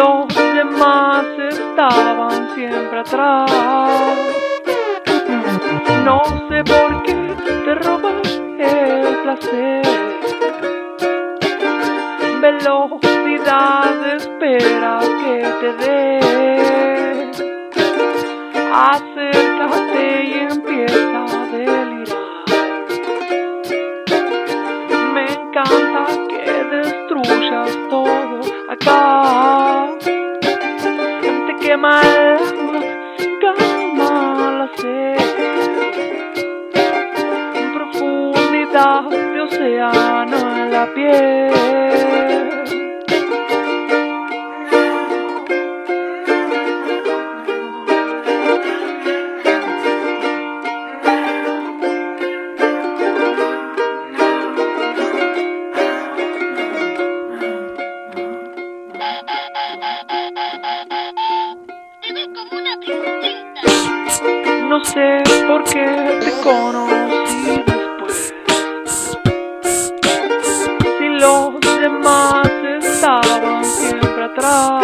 Los demás estaban siempre atrás. No sé por qué te robas el placer. Velocidad espera que te dé. Acércate y empieza a delirar. Me encanta que destruyas todo acá. Te quema el alma, calma la sed. Profundidad de océano en la piel. No sé por qué te conocí después. Si los demás estaban siempre atrás.